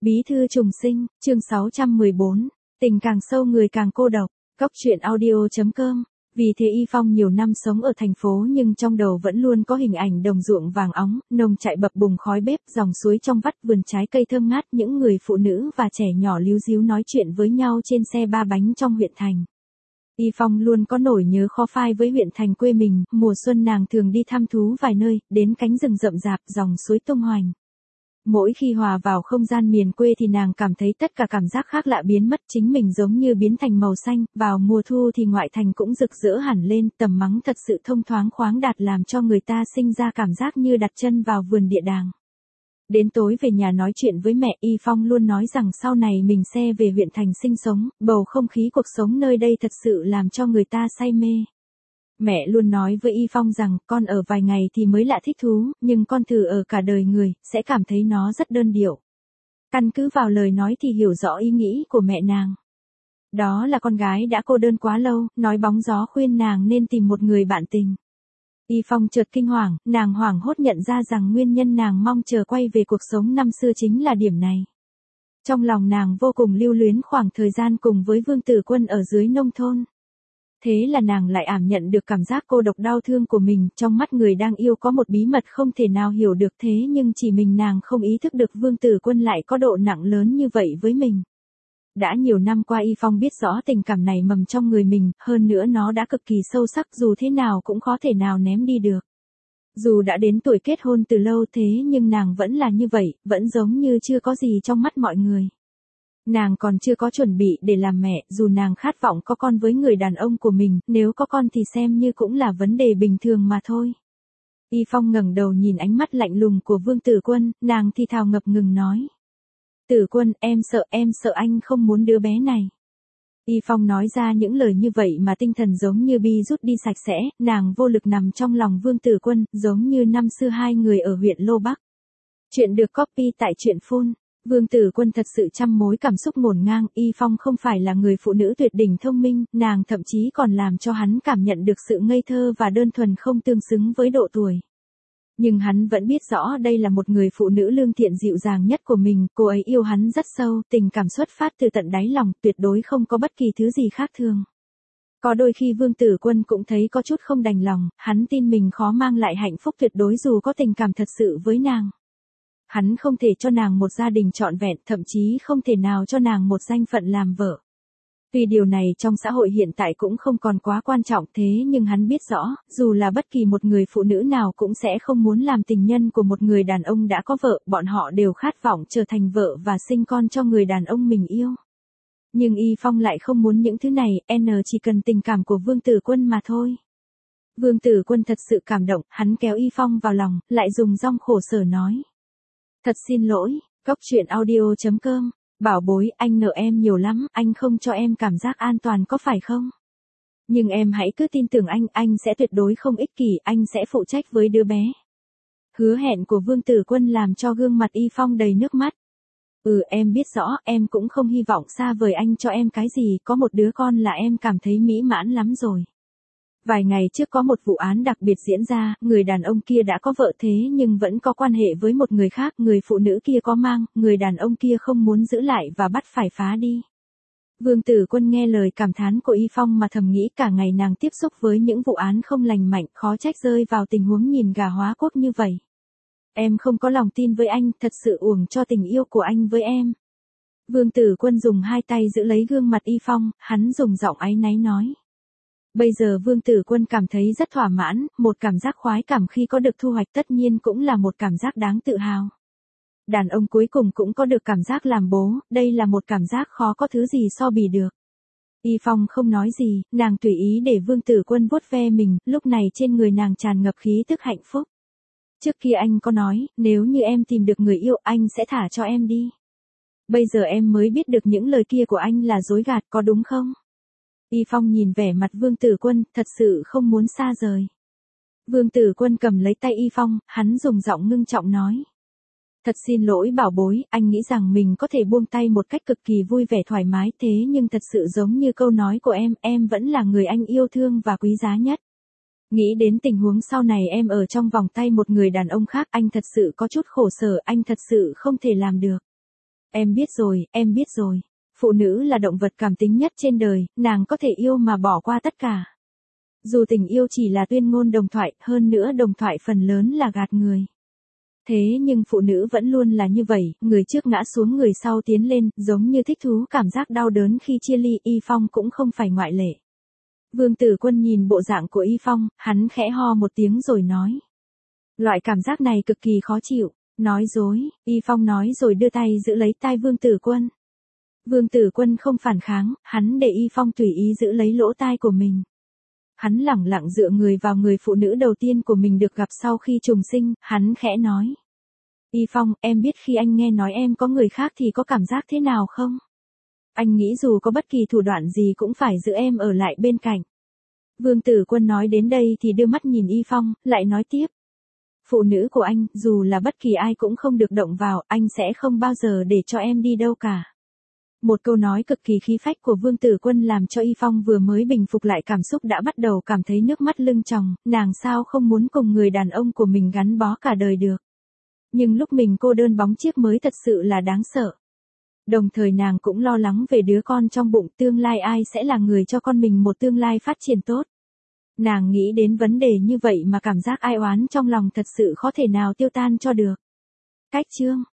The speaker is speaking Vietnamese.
Bí thư trùng sinh, chương 614, tình càng sâu người càng cô độc, Cóc truyện audio.com. Vì thế Y Phong nhiều năm sống ở thành phố nhưng trong đầu vẫn luôn có hình ảnh đồng ruộng vàng óng, nồng chạy bập bùng khói bếp, dòng suối trong vắt, vườn trái cây thơm ngát, những người phụ nữ và trẻ nhỏ líu ríu nói chuyện với nhau trên xe ba bánh trong huyện thành. Y Phong luôn có nỗi nhớ khó phai với huyện thành quê mình, mùa xuân nàng thường đi thăm thú vài nơi, đến cánh rừng rậm rạp, dòng suối tung hoành. Mỗi khi hòa vào không gian miền quê thì nàng cảm thấy tất cả cảm giác khác lạ biến mất, chính mình giống như biến thành màu xanh, vào mùa thu thì ngoại thành cũng rực rỡ hẳn lên, tầm mắng thật sự thông thoáng khoáng đạt làm cho người ta sinh ra cảm giác như đặt chân vào vườn địa đàng. Đến tối về nhà nói chuyện với mẹ, Y Phong luôn nói rằng sau này mình sẽ về huyện thành sinh sống, bầu không khí cuộc sống nơi đây thật sự làm cho người ta say mê. Mẹ luôn nói với Y Phong rằng, con ở vài ngày thì mới lạ thích thú, nhưng con thử ở cả đời người, sẽ cảm thấy nó rất đơn điệu. Căn cứ vào lời nói thì hiểu rõ ý nghĩ của mẹ nàng. Đó là con gái đã cô đơn quá lâu, nói bóng gió khuyên nàng nên tìm một người bạn tình. Y Phong chợt kinh hoàng, nàng hoảng hốt nhận ra rằng nguyên nhân nàng mong chờ quay về cuộc sống năm xưa chính là điểm này. Trong lòng nàng vô cùng lưu luyến khoảng thời gian cùng với Vương Tử Quân ở dưới nông thôn. Thế là nàng lại ảm nhận được cảm giác cô độc đau thương của mình, trong mắt người đang yêu có một bí mật không thể nào hiểu được, thế nhưng chỉ mình nàng không ý thức được Vương Tử Quân lại có độ nặng lớn như vậy với mình. Đã nhiều năm qua Y Phong biết rõ tình cảm này mầm trong người mình, hơn nữa nó đã cực kỳ sâu sắc, dù thế nào cũng khó thể nào ném đi được. Dù đã đến tuổi kết hôn từ lâu thế nhưng nàng vẫn là như vậy, vẫn giống như chưa có gì trong mắt mọi người. Nàng còn chưa có chuẩn bị để làm mẹ, dù nàng khát vọng có con với người đàn ông của mình, nếu có con thì xem như cũng là vấn đề bình thường mà thôi. Y Phong ngẩng đầu nhìn ánh mắt lạnh lùng của Vương Tử Quân, nàng thì thào ngập ngừng nói. Tử Quân, em sợ anh không muốn đứa bé này. Y Phong nói ra những lời như vậy mà tinh thần giống như bi rút đi sạch sẽ, nàng vô lực nằm trong lòng Vương Tử Quân, giống như năm xưa hai người ở huyện Lô Bắc. Chuyện được copy tại truyện Phun. Vương Tử Quân thật sự trăm mối cảm xúc ngổn ngang, Y Phong không phải là người phụ nữ tuyệt đỉnh thông minh, nàng thậm chí còn làm cho hắn cảm nhận được sự ngây thơ và đơn thuần không tương xứng với độ tuổi. Nhưng hắn vẫn biết rõ đây là một người phụ nữ lương thiện dịu dàng nhất của mình, cô ấy yêu hắn rất sâu, tình cảm xuất phát từ tận đáy lòng, tuyệt đối không có bất kỳ thứ gì khác thường. Có đôi khi Vương Tử Quân cũng thấy có chút không đành lòng, hắn tin mình khó mang lại hạnh phúc tuyệt đối dù có tình cảm thật sự với nàng. Hắn không thể cho nàng một gia đình trọn vẹn, thậm chí không thể nào cho nàng một danh phận làm vợ. Tuy điều này trong xã hội hiện tại cũng không còn quá quan trọng thế nhưng hắn biết rõ, dù là bất kỳ một người phụ nữ nào cũng sẽ không muốn làm tình nhân của một người đàn ông đã có vợ, bọn họ đều khát vọng trở thành vợ và sinh con cho người đàn ông mình yêu. Nhưng Y Phong lại không muốn những thứ này, chỉ cần tình cảm của Vương Tử Quân mà thôi. Vương Tử Quân thật sự cảm động, hắn kéo Y Phong vào lòng, lại dùng giọng khổ sở nói. Thật xin lỗi, Cóc truyện audio.com, bảo bối, anh nợ em nhiều lắm, anh không cho em cảm giác an toàn có phải không? Nhưng em hãy cứ tin tưởng anh sẽ tuyệt đối không ích kỷ, anh sẽ phụ trách với đứa bé. Hứa hẹn của Vương Tử Quân làm cho gương mặt Y Phong đầy nước mắt. Em biết rõ, em cũng không hy vọng xa vời anh cho em cái gì, có một đứa con là em cảm thấy mỹ mãn lắm rồi. Vài ngày trước có một vụ án đặc biệt diễn ra, người đàn ông kia đã có vợ thế nhưng vẫn có quan hệ với một người khác, người phụ nữ kia có mang, người đàn ông kia không muốn giữ lại và bắt phải phá đi. Vương Tử Quân nghe lời cảm thán của Y Phong mà thầm nghĩ cả ngày nàng tiếp xúc với những vụ án không lành mạnh, khó trách rơi vào tình huống nhìn gà hóa quốc như vậy. Em không có lòng tin với anh, thật sự uổng cho tình yêu của anh với em. Vương Tử Quân dùng hai tay giữ lấy gương mặt Y Phong, hắn dùng giọng áy náy nói. Bây giờ Vương Tử Quân cảm thấy rất thỏa mãn, một cảm giác khoái cảm khi có được thu hoạch tất nhiên cũng là một cảm giác đáng tự hào. Đàn ông cuối cùng cũng có được cảm giác làm bố, đây là một cảm giác khó có thứ gì so bì được. Y Phong không nói gì, nàng tùy ý để Vương Tử Quân vuốt ve mình, lúc này trên người nàng tràn ngập khí tức hạnh phúc. Trước kia anh có nói, nếu như em tìm được người yêu anh sẽ thả cho em đi. Bây giờ em mới biết được những lời kia của anh là dối gạt có đúng không? Y Phong nhìn vẻ mặt Vương Tử Quân, thật sự không muốn xa rời. Vương Tử Quân cầm lấy tay Y Phong, hắn dùng giọng ngưng trọng nói. Thật xin lỗi bảo bối, anh nghĩ rằng mình có thể buông tay một cách cực kỳ vui vẻ thoải mái thế nhưng thật sự giống như câu nói của em vẫn là người anh yêu thương và quý giá nhất. Nghĩ đến tình huống sau này em ở trong vòng tay một người đàn ông khác anh thật sự có chút khổ sở, anh thật sự không thể làm được. Em biết rồi. Phụ nữ là động vật cảm tính nhất trên đời, nàng có thể yêu mà bỏ qua tất cả. Dù tình yêu chỉ là tuyên ngôn đồng thoại, hơn nữa đồng thoại phần lớn là gạt người. Thế nhưng phụ nữ vẫn luôn là như vậy, người trước ngã xuống người sau tiến lên, giống như thích thú cảm giác đau đớn khi chia ly, Y Phong cũng không phải ngoại lệ. Vương Tử Quân nhìn bộ dạng của Y Phong, hắn khẽ ho một tiếng rồi nói. Loại cảm giác này cực kỳ khó chịu. Nói dối, Y Phong nói rồi đưa tay giữ lấy tai Vương Tử Quân. Vương Tử Quân không phản kháng, hắn để Y Phong tùy ý giữ lấy lỗ tai của mình. Hắn lẳng lặng dựa người vào người phụ nữ đầu tiên của mình được gặp sau khi trùng sinh, hắn khẽ nói. Y Phong, em biết khi anh nghe nói em có người khác thì có cảm giác thế nào không? Anh nghĩ dù có bất kỳ thủ đoạn gì cũng phải giữ em ở lại bên cạnh. Vương Tử Quân nói đến đây thì đưa mắt nhìn Y Phong, lại nói tiếp. Phụ nữ của anh, dù là bất kỳ ai cũng không được động vào, anh sẽ không bao giờ để cho em đi đâu cả. Một câu nói cực kỳ khí phách của Vương Tử Quân làm cho Y Phong vừa mới bình phục lại cảm xúc đã bắt đầu cảm thấy nước mắt lưng tròng, nàng sao không muốn cùng người đàn ông của mình gắn bó cả đời được. Nhưng lúc mình cô đơn bóng chiếc mới thật sự là đáng sợ. Đồng thời nàng cũng lo lắng về đứa con trong bụng, tương lai ai sẽ là người cho con mình một tương lai phát triển tốt. Nàng nghĩ đến vấn đề như vậy mà cảm giác ai oán trong lòng thật sự khó thể nào tiêu tan cho được. Cách chương